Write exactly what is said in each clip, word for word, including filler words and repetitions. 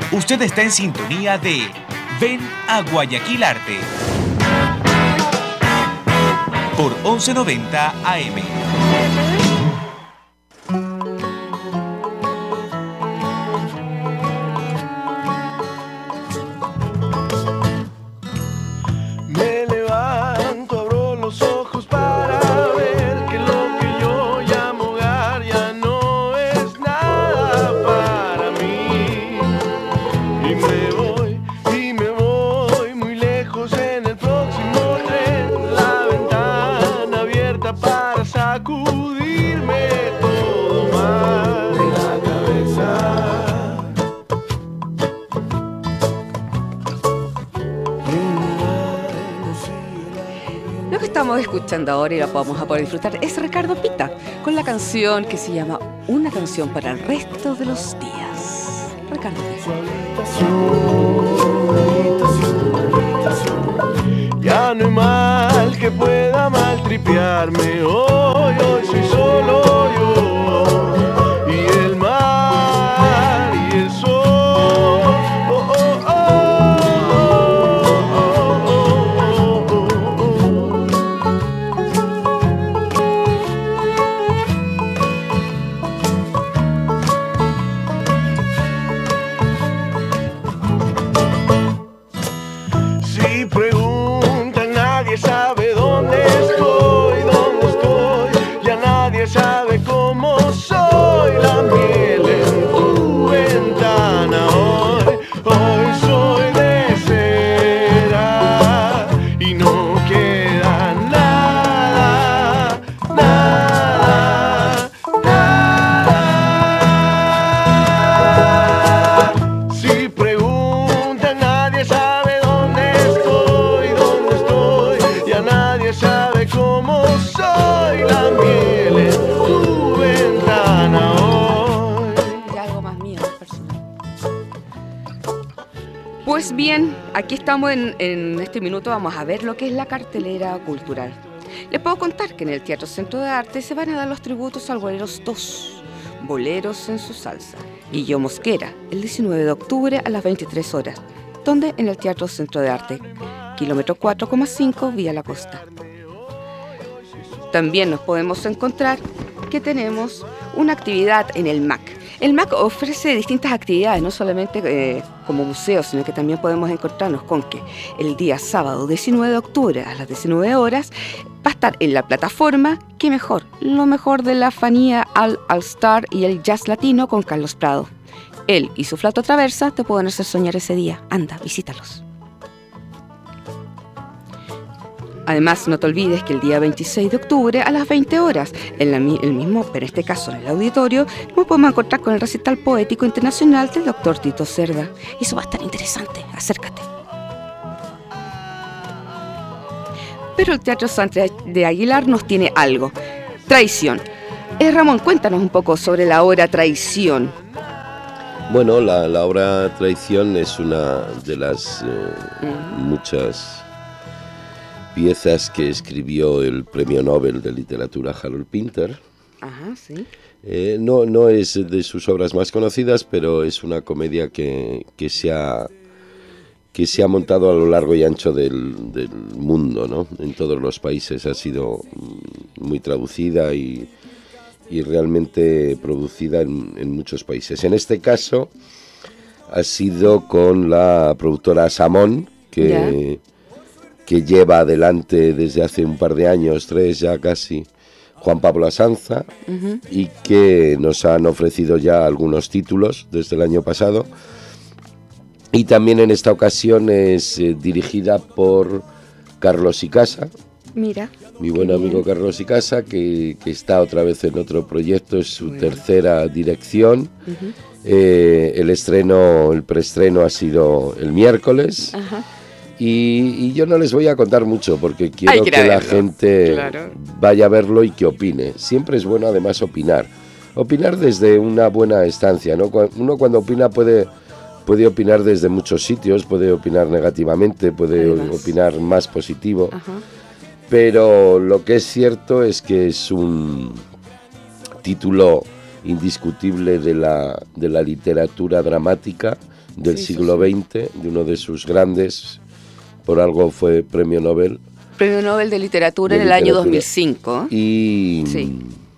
Usted está en sintonía de Ven a Guayaquil Arte por once noventa A M. Escuchando ahora y la vamos a poder disfrutar es Ricardo Pita con la canción que se llama Una canción para el resto de los días. Ricardo Pita. Ya no hay mal que pueda maltripearme. Hoy, hoy soy solo yo y el mar y el sol. Oh, oh, oh. Pues bien, aquí estamos en, en este minuto, vamos a ver lo que es la cartelera cultural. Les puedo contar que en el Teatro Centro de Arte se van a dar los tributos al Boleros dos, Boleros en su salsa, Guillermo Mosquera, el diecinueve de octubre a las veintitrés horas, donde en el Teatro Centro de Arte, kilómetro cuatro coma cinco, Vía La Costa. También nos podemos encontrar que tenemos una actividad en el M A C. El M A C ofrece distintas actividades, no solamente eh, como museo, sino que también podemos encontrarnos con que el día sábado diecinueve de octubre a las diecinueve horas va a estar en la plataforma, ¿qué mejor? Lo mejor de la Fanía All, All Star y el jazz latino con Carlos Prado. Él y su flauta traversa te pueden hacer soñar ese día. Anda, visítalos. Además, no te olvides que el día veintiséis de octubre a las veinte horas, en la, el mismo, pero en este caso en el auditorio, nos podemos encontrar con el recital poético internacional del doctor Tito Cerda. Eso va a estar interesante, acércate. Pero el Teatro Santa de Aguilar nos tiene algo, Traición. Eh, Ramón, cuéntanos un poco sobre la obra Traición. Bueno, la, la obra Traición es una de las eh, uh-huh. muchas piezas que escribió el premio Nobel de Literatura Harold Pinter. Ajá, sí. Eh, no, no es de sus obras más conocidas, pero es una comedia que, que, se, ha, que se ha montado a lo largo y ancho del, del mundo, ¿no? En todos los países ha sido muy traducida y, y realmente producida en, en muchos países. En este caso ha sido con la productora Samón, que... Yeah. que lleva adelante desde hace un par de años, tres ya casi, Juan Pablo Asanza, uh-huh. y que nos han ofrecido ya algunos títulos desde el año pasado. Y también en esta ocasión es eh, dirigida por Carlos Icasa. Mira. Mi buen amigo Carlos Icasa, que, que está otra vez en otro proyecto, es su bueno. tercera dirección. Uh-huh. Eh, el estreno, el preestreno ha sido el miércoles. Uh-huh. Y, y yo no les voy a contar mucho porque quiero que, que la gente claro. vaya a verlo y que opine. Siempre es bueno además opinar. Opinar desde una buena estancia, ¿no? Uno cuando opina puede, puede opinar desde muchos sitios, puede opinar negativamente, puede además. opinar más positivo. Ajá. Pero lo que es cierto es que es un título indiscutible de la, de la literatura dramática, del sí, siglo sí, sí. veinte, de uno de sus grandes, por algo fue premio Nobel. Premio Nobel de Literatura de en el año literatura. dos mil cinco. Y, Sí.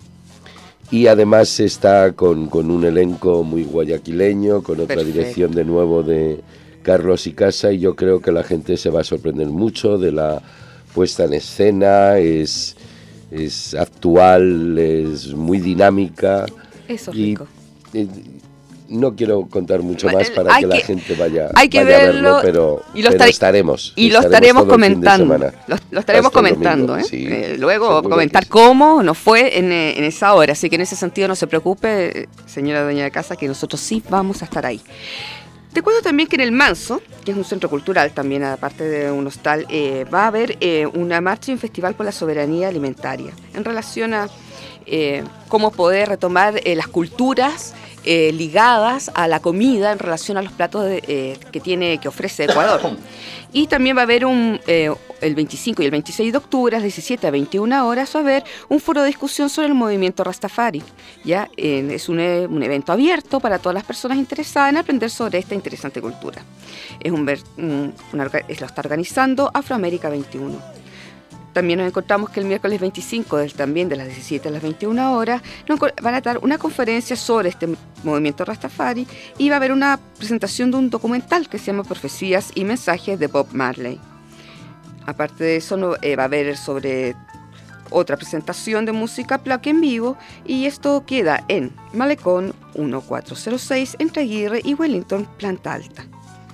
y además está con, con un elenco muy guayaquileño, con otra Perfecto. dirección de nuevo de Carlos Icaza, y yo creo que la gente se va a sorprender mucho de la puesta en escena, es, es actual, es muy dinámica. Eso es y, rico. y no quiero contar mucho Bueno, más para hay que, que- la gente vaya, hay que vaya a verlo verlo, pero, y lo pero estar- estaremos. Y lo estaremos todo el fin de comentando. semana. Lo, lo estaremos Hasta el comentando, domingo, ¿eh? sí, Eh, luego seguro comentar que sí. cómo nos fue en, eh, en esa hora. Así que en ese sentido no se preocupe, eh, señora dueña de casa, que nosotros sí vamos a estar ahí. Te cuento también que en el Manso, que es un centro cultural también, aparte de un hostal, eh, va a haber eh, una marcha y un festival por la soberanía alimentaria en relación a eh, cómo poder retomar eh, las culturas eh, ligadas a la comida en relación a los platos de, eh, que tiene que ofrece Ecuador. Y también va a haber un, eh, el veinticinco y el veintiséis de octubre, a las diecisiete a veintiuna horas, va a haber un foro de discusión sobre el movimiento Rastafari. ¿Ya? Eh, es un, eh, un evento abierto para todas las personas interesadas en aprender sobre esta interesante cultura. Es un, ver- un- una orga- es- lo está organizando Afroamérica veintiuno. También nos encontramos que el miércoles veinticinco, del, también de las diecisiete a las veintiuna horas, nos enco- van a dar una conferencia sobre este movimiento Rastafari y va a haber una presentación de un documental que se llama Profecías y Mensajes de Bob Marley. Aparte de eso, no, eh, va a haber sobre otra presentación de música placa en vivo, y esto queda en Malecón catorce cero seis entre Aguirre y Wellington, planta alta.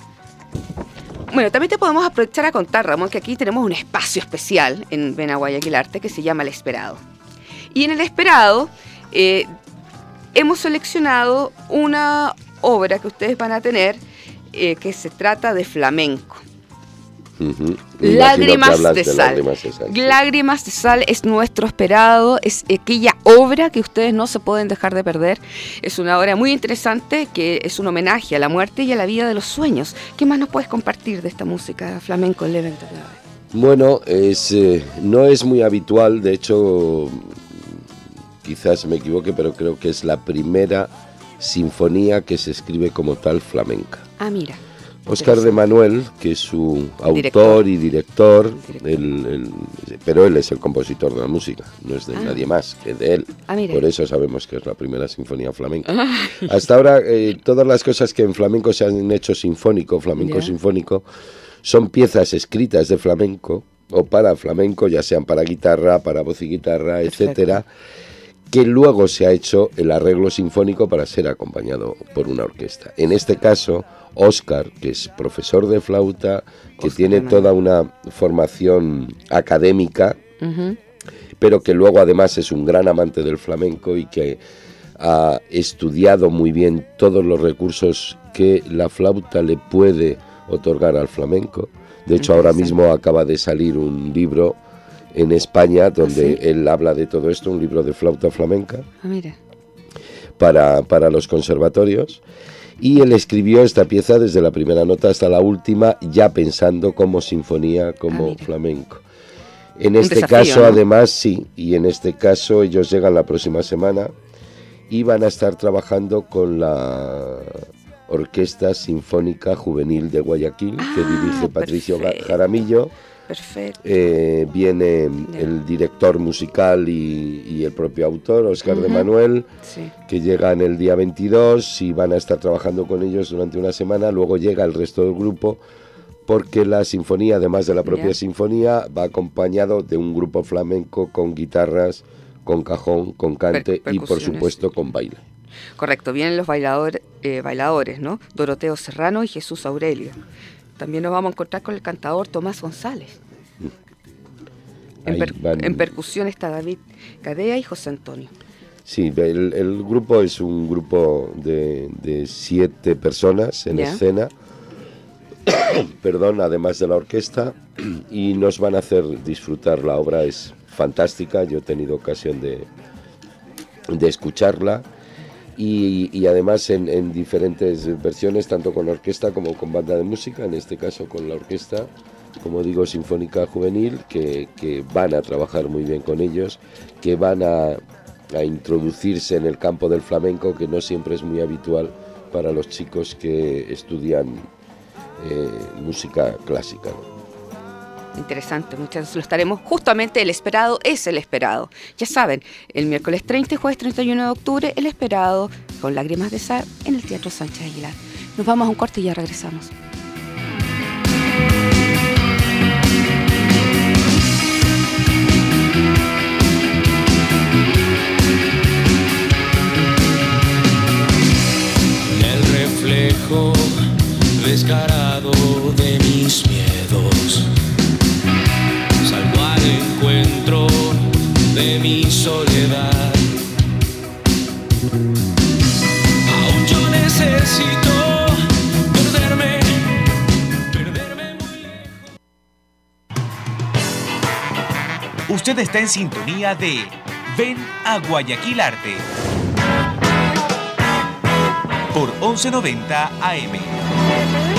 Bueno, también te podemos aprovechar a contar, Ramón, que aquí tenemos un espacio especial en Ven a Guayaquil Arte que se llama El Esperado. Y en El Esperado eh, hemos seleccionado una obra que ustedes van a tener eh, que se trata de flamenco. Ujú. Me imagino que Lágrimas hablas de, de sal. Lágrimas de Sal, sí. Lágrimas de Sal es nuestro esperado, es aquella obra que ustedes no se pueden dejar de perder. Es una obra muy interesante que es un homenaje a la muerte y a la vida de los sueños. ¿Qué más nos puedes compartir de esta música flamenco en el evento? Bueno, es, eh, no es muy habitual, de hecho, quizás me equivoque, pero creo que es la primera sinfonía que se escribe como tal flamenca. Ah, mira. Óscar de Manuel, que es su autor Director. y director, Director. el- el- pero él es el compositor de la música, no es de Ah. nadie más que de él. Ah, mira. Por eso sabemos que es la primera sinfonía flamenca. Hasta ahora, eh, todas las cosas que en flamenco se han hecho sinfónico, flamenco Ya. sinfónico, son piezas escritas de flamenco o para flamenco, ya sean para guitarra, para voz y guitarra, Perfecto. etcétera, que luego se ha hecho el arreglo sinfónico para ser acompañado por una orquesta. En este caso, Óscar, que es profesor de flauta, que Óscar tiene de Manuel. toda una formación académica, Ujú. pero que luego además es un gran amante del flamenco y que ha estudiado muy bien todos los recursos que la flauta le puede otorgar al flamenco. De hecho, ahora Interesante. mismo acaba de salir un libro en España donde ¿Ah, sí? él habla de todo esto, un libro de flauta flamenca Ah, mira. para, para los conservatorios. Y él escribió esta pieza desde la primera nota hasta la última, ya pensando como sinfonía, como Ah, mira. flamenco. En Un este desafío, caso, ¿no? además, sí, y en este caso ellos llegan la próxima semana y van a estar trabajando con la Orquesta Sinfónica Juvenil de Guayaquil, que Ah, dirige Patricio Ga- perfecto. Jaramillo. Perfecto. Eh, viene Ya. el director musical y, y el propio autor, Óscar de Ujú. Manuel, Sí. que llegan el día veintidós y van a estar trabajando con ellos durante una semana. Luego llega el resto del grupo, porque la sinfonía, además de la propia Ya. sinfonía, va acompañado de un grupo flamenco con guitarras, con cajón, con cante Per- y por percusiones. supuesto con baile. Correcto, vienen los bailador, eh, bailadores, ¿no? Doroteo Serrano y Jesús Aurelio. También nos vamos a encontrar con el cantador Tomás González. En, Ahí per- van- en percusión está David Cadea y José Antonio. Sí, el, el grupo es un grupo de, de siete personas en Ya. escena, perdón, además de la orquesta, y nos van a hacer disfrutar. La obra es fantástica, yo he tenido ocasión de, de escucharla, y, y además en, en diferentes versiones, tanto con orquesta como con banda de música, en este caso con la orquesta, como digo, Sinfónica Juvenil, que, que van a trabajar muy bien con ellos, que van a, a introducirse en el campo del flamenco, que no siempre es muy habitual para los chicos que estudian eh, música clásica, ¿no? Interesante, muchachos, lo estaremos. Justamente El Esperado es El Esperado. Ya saben, el miércoles treinta y jueves treinta y uno de octubre, El Esperado, con Lágrimas de Sal, en el Teatro Sánchez Aguilar. Nos vamos a un corte y ya regresamos. El reflejo descarado de mis miedos, salgo al encuentro de mi soledad. Aún yo necesito perderme, perderme muy lejos. Usted está en sintonía de Ven a Guayaquil Arte por once noventa A M.